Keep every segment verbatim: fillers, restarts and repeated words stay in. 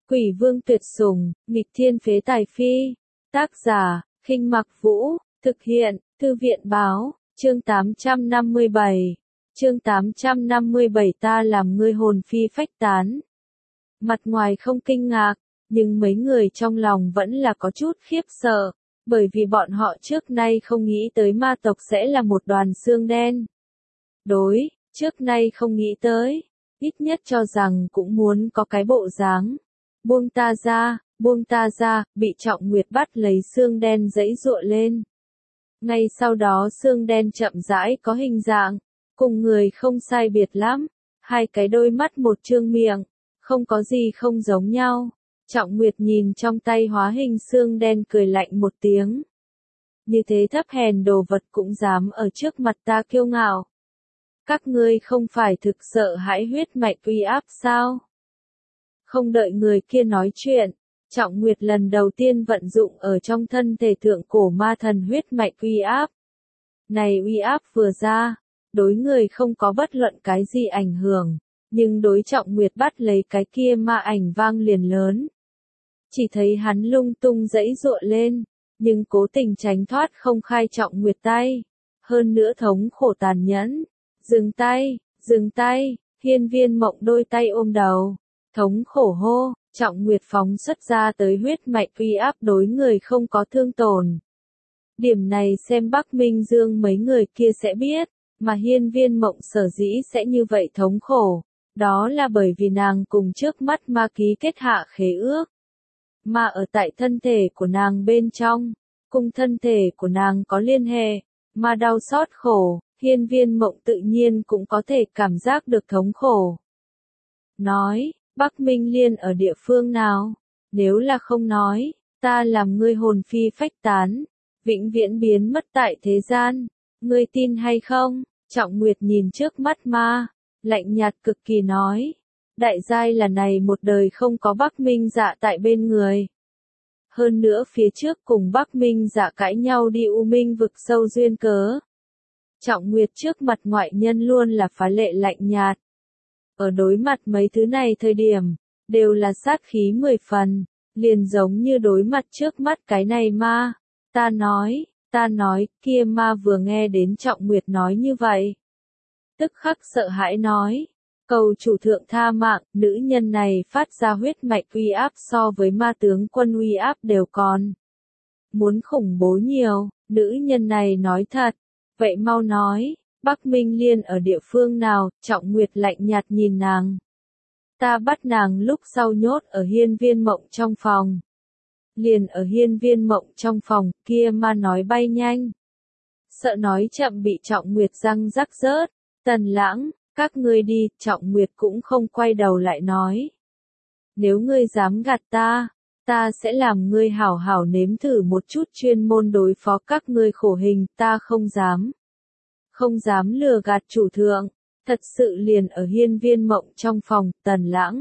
Quỷ vương tuyệt sủng, nghịch thiên phế tài phi. Tác giả, Khinh Mặc Vũ, thực hiện, Thư viện báo, chương tám trăm năm mươi bảy. Chương tám trăm năm mươi bảy ta làm ngươi hồn phi phách tán. Mặt ngoài không kinh ngạc, nhưng mấy người trong lòng vẫn là có chút khiếp sợ, bởi vì bọn họ trước nay không nghĩ tới ma tộc sẽ là một đoàn xương đen. Đối, trước nay không nghĩ tới, ít nhất cho rằng cũng muốn có cái bộ dáng. Buông ta ra, buông ta ra, bị Trọng Nguyệt bắt lấy xương đen giãy giụa lên. Ngay sau đó xương đen chậm rãi có hình dạng, cùng người không sai biệt lắm, hai cái đôi mắt một trương miệng, không có gì không giống nhau. Trọng Nguyệt nhìn trong tay hóa hình xương đen cười lạnh một tiếng. Như thế thấp hèn đồ vật cũng dám ở trước mặt ta kiêu ngạo. Các ngươi không phải thực sợ hãi huyết mạch uy áp sao? Không đợi người kia nói chuyện, Trọng Nguyệt lần đầu tiên vận dụng ở trong thân thể thượng cổ ma thần huyết mạch uy áp. Này uy áp vừa ra, đối người không có bất luận cái gì ảnh hưởng, nhưng đối Trọng Nguyệt bắt lấy cái kia ma ảnh vang liền lớn. Chỉ thấy hắn lung tung giãy giụa lên, nhưng cố tình tránh thoát không khai Trọng Nguyệt tay. Hơn nữa thống khổ tàn nhẫn. Dừng tay, dừng tay, Hiên Viên Mộng đôi tay ôm đầu. Thống khổ hô, Trọng Nguyệt phóng xuất ra tới huyết mạch uy áp đối người không có thương tổn. Điểm này xem Bắc Minh Dương mấy người kia sẽ biết, mà Hiên Viên Mộng sở dĩ sẽ như vậy thống khổ. Đó là bởi vì nàng cùng trước mắt ma ký kết hạ khế ước. Mà ở tại thân thể của nàng bên trong, cùng thân thể của nàng có liên hệ, mà đau xót khổ, Hiên Viên Mộng tự nhiên cũng có thể cảm giác được thống khổ. Nói, Bắc Minh Liên ở địa phương nào? Nếu là không nói, ta làm ngươi hồn phi phách tán, vĩnh viễn biến mất tại thế gian. Ngươi tin hay không? Trọng Nguyệt nhìn trước mắt ma, lạnh nhạt cực kỳ nói. Đại giai là này một đời không có Bắc Minh Dạ tại bên người. Hơn nữa phía trước cùng Bắc Minh Dạ cãi nhau đi U Minh vực sâu duyên cớ. Trọng Nguyệt trước mặt ngoại nhân luôn là phá lệ lạnh nhạt. Ở đối mặt mấy thứ này thời điểm, đều là sát khí mười phần, liền giống như đối mặt trước mắt cái này ma. Ta nói, ta nói, kia ma vừa nghe đến Trọng Nguyệt nói như vậy. Tức khắc sợ hãi nói, cầu chủ thượng tha mạng, nữ nhân này phát ra huyết mạch uy áp so với ma tướng quân uy áp đều còn. Muốn khủng bố nhiều, nữ nhân này nói thật. Vậy mau nói, Bắc Minh Liên ở địa phương nào? Trọng Nguyệt lạnh nhạt nhìn nàng. Ta bắt nàng lúc sau nhốt ở Hiên Viên Mộng trong phòng. Liền ở Hiên Viên Mộng trong phòng, kia ma nói bay nhanh. Sợ nói chậm bị Trọng Nguyệt răng rắc rớt. Tần Lãng, các ngươi đi, Trọng Nguyệt cũng không quay đầu lại nói. Nếu ngươi dám gạt ta, ta sẽ làm ngươi hảo hảo nếm thử một chút chuyên môn đối phó các ngươi khổ hình, ta không dám. Không dám lừa gạt chủ thượng, thật sự liền ở Hiên Viên Mộng trong phòng, Tần Lãng.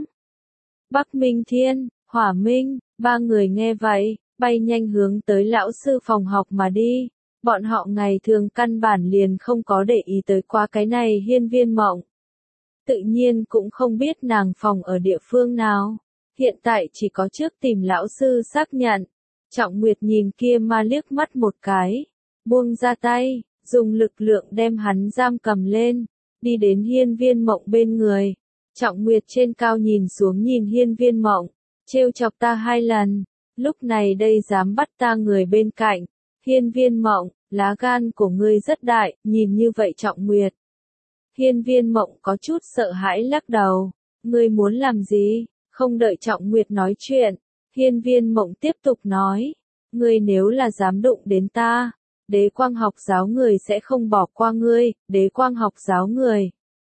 Bắc Minh Thiên, Hỏa Minh, ba người nghe vậy, bay nhanh hướng tới lão sư phòng học mà đi. Bọn họ ngày thường căn bản liền không có để ý tới qua cái này Hiên Viên Mộng. Tự nhiên cũng không biết nàng phòng ở địa phương nào. Hiện tại chỉ có trước tìm lão sư xác nhận. Trọng Nguyệt nhìn kia ma liếc mắt một cái. Buông ra tay, dùng lực lượng đem hắn giam cầm lên. Đi đến Hiên Viên Mộng bên người. Trọng Nguyệt trên cao nhìn xuống nhìn Hiên Viên Mộng. Trêu chọc ta hai lần. Lúc này đây dám bắt ta người bên cạnh. Hiên Viên Mộng, lá gan của ngươi rất đại, nhìn như vậy Trọng Nguyệt. Hiên Viên Mộng có chút sợ hãi lắc đầu. Ngươi muốn làm gì? Không đợi Trọng Nguyệt nói chuyện, Hiên Viên Mộng tiếp tục nói. Ngươi nếu là dám đụng đến ta, Đế Quang học giáo người sẽ không bỏ qua ngươi, Đế Quang học giáo người.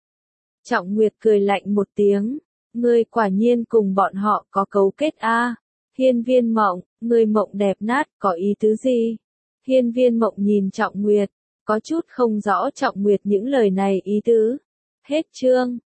Trọng Nguyệt cười lạnh một tiếng. Ngươi quả nhiên cùng bọn họ có cấu kết a. À. Hiên Viên Mộng, ngươi mộng đẹp nát, có ý tứ gì? Hiên Viên Mộng nhìn Trọng Nguyệt, có chút không rõ Trọng Nguyệt những lời này ý tứ. Hết chương.